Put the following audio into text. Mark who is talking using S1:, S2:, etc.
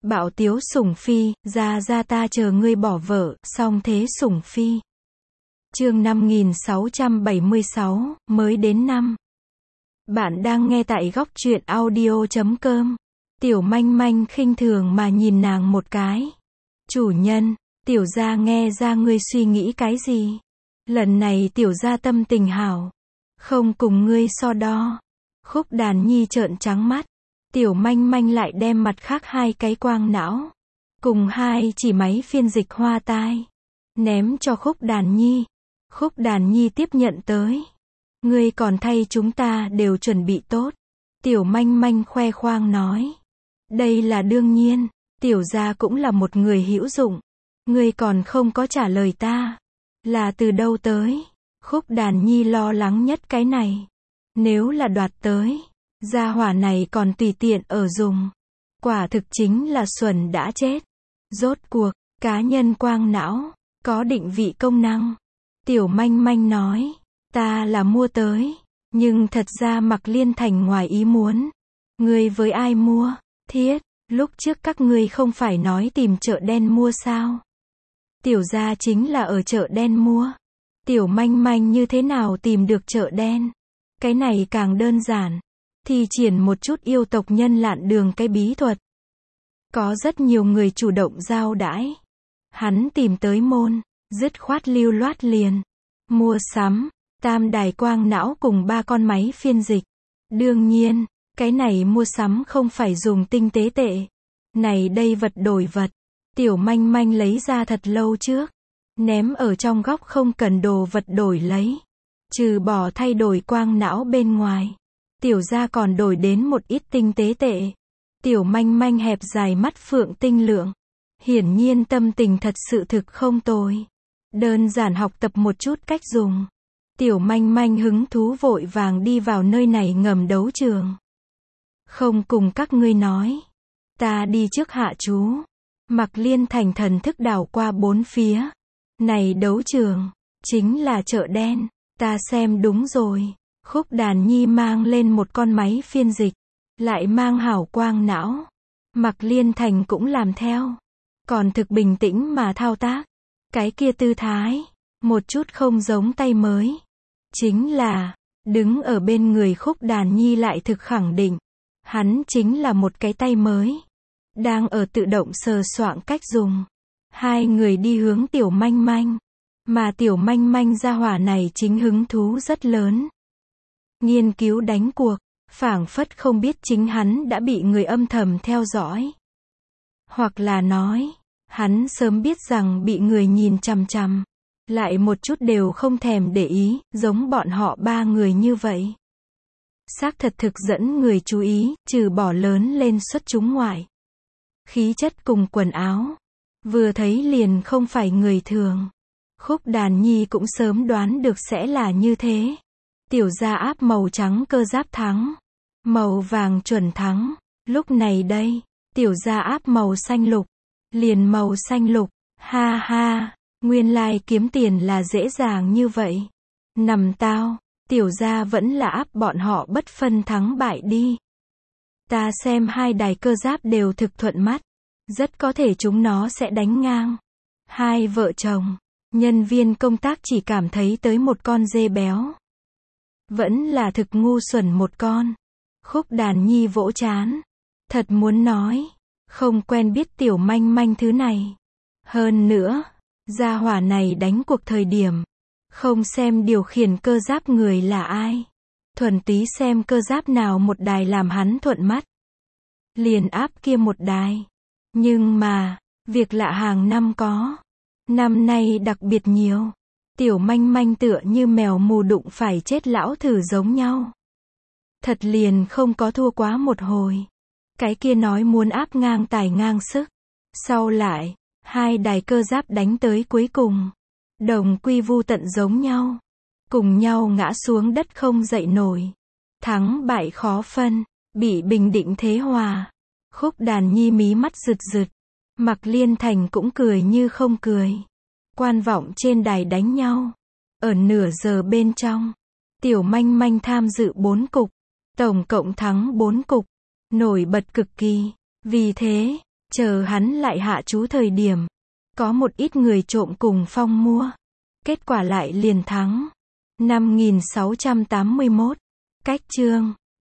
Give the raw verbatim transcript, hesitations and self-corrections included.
S1: Bạo tiếu sủng phi, ra ra ta chờ ngươi bỏ vợ, song thế sủng phi. Chương năm nghìn sáu trăm bảy mươi sáu, mới đến năm. Bạn đang nghe tại góc truyện audio chấm com. Tiểu manh manh khinh thường mà nhìn nàng một cái. Chủ nhân, tiểu gia nghe ra ngươi suy nghĩ cái gì? Lần này tiểu gia tâm tình hảo. Không cùng ngươi so đo. Khúc Đàn Nhi trợn trắng mắt. Tiểu manh manh lại đem mặt khác hai cái quang não. Cùng hai chỉ máy phiên dịch hoa tai. Ném cho Khúc Đàn Nhi. Khúc Đàn Nhi tiếp nhận tới. Ngươi còn thay chúng ta đều chuẩn bị tốt. Tiểu manh manh khoe khoang nói. Đây là đương nhiên. Tiểu gia cũng là một người hữu dụng. Ngươi còn không có trả lời ta. Là từ đâu tới? Khúc Đàn Nhi lo lắng nhất cái này. Nếu là đoạt tới, gia hỏa này còn tùy tiện ở dùng. Quả thực chính là xuẩn đã chết. Rốt cuộc, cá nhân quang não, có định vị công năng. Tiểu manh manh nói, ta là mua tới, nhưng thật ra Mạc Liên Thành ngoài ý muốn. Ngươi với ai mua? Thiết, lúc trước các ngươi không phải nói tìm chợ đen mua sao? Tiểu gia chính là ở chợ đen mua. Tiểu manh manh như thế nào tìm được chợ đen? Cái này càng đơn giản. Thi triển một chút yêu tộc nhân lạn đường cái bí thuật. Có rất nhiều người chủ động giao đãi. Hắn tìm tới môn, dứt khoát lưu loát liền. Mua sắm, tam đài quang não cùng ba con máy phiên dịch. Đương nhiên, cái này mua sắm không phải dùng tinh tế tệ. Này đây vật đổi vật. Tiểu manh manh lấy ra thật lâu trước. Ném ở trong góc không cần đồ vật đổi lấy. Trừ bỏ thay đổi quang não bên ngoài. Tiểu gia còn đổi đến một ít tinh tế tệ. Tiểu manh manh hẹp dài mắt phượng tinh lượng. Hiển nhiên tâm tình thật sự thực không tồi. Đơn giản học tập một chút cách dùng. Tiểu manh manh hứng thú vội vàng đi vào nơi này ngầm đấu trường. Không cùng các ngươi nói. Ta đi trước hạ chú. Mạc Liên Thành thần thức đảo qua bốn phía. Này đấu trường, chính là chợ đen. Ta xem đúng rồi. Khúc Đàn Nhi mang lên một con máy phiên dịch. Lại mang hảo quang não. Mạc Liên Thành cũng làm theo. Còn thực bình tĩnh mà thao tác. Cái kia tư thái. Một chút không giống tay mới. Chính là, đứng ở bên người Khúc Đàn Nhi lại thực khẳng định. Hắn chính là một cái tay mới. Đang ở tự động sờ soạn cách dùng. Hai người đi hướng tiểu manh manh. Mà tiểu manh manh gia hỏa này chính hứng thú rất lớn. Nghiên cứu đánh cuộc, phảng phất không biết chính hắn đã bị người âm thầm theo dõi. Hoặc là nói, hắn sớm biết rằng bị người nhìn chằm chằm. Lại một chút đều không thèm để ý, giống bọn họ ba người như vậy. Xác thật thực dẫn người chú ý, trừ bỏ lớn lên xuất chúng ngoại. Khí chất cùng quần áo. Vừa thấy liền không phải người thường. Khúc Đàn Nhi cũng sớm đoán được sẽ là như thế. Tiểu gia áp màu trắng cơ giáp thắng. Màu vàng chuẩn thắng. Lúc này đây, tiểu gia áp màu xanh lục. Liền màu xanh lục. Ha ha, nguyên lai kiếm tiền là dễ dàng như vậy. Nằm tao, tiểu gia vẫn là áp bọn họ bất phân thắng bại đi. Ta xem hai đài cơ giáp đều thực thuận mắt. Rất có thể chúng nó sẽ đánh ngang. Hai vợ chồng, nhân viên công tác chỉ cảm thấy tới một con dê béo. Vẫn là thực ngu xuẩn một con. Khúc Đàn Nhi vỗ chán. Thật muốn nói, không quen biết tiểu manh manh thứ này. Hơn nữa, gia hỏa này đánh cuộc thời điểm. Không xem điều khiển cơ giáp người là ai. Thuần túy xem cơ giáp nào một đài làm hắn thuận mắt. Liền áp kia một đài. Nhưng mà, việc lạ hàng năm có. Năm nay đặc biệt nhiều. Tiểu manh manh tựa như mèo mù đụng phải chết lão thử giống nhau. Thật liền không có thua quá một hồi. Cái kia nói muốn áp ngang tài ngang sức. Sau lại, hai đài cơ giáp đánh tới cuối cùng. Đồng quy vu tận giống nhau. Cùng nhau ngã xuống đất không dậy nổi. Thắng bại khó phân, bị bình định thế hòa. Khúc Đàn Nhi mí mắt rực rực. Mạc Liên Thành cũng cười như không cười. Quan vọng trên đài đánh nhau. Ở nửa giờ bên trong, tiểu manh manh tham dự bốn cục. Tổng cộng thắng bốn cục. Nổi bật cực kỳ. Vì thế, Chờ hắn lại hạ chú thời điểm, có một ít người trộm cùng Phong mua. Kết quả lại liền thắng. năm nghìn sáu trăm tám mươi mốt. Cách chương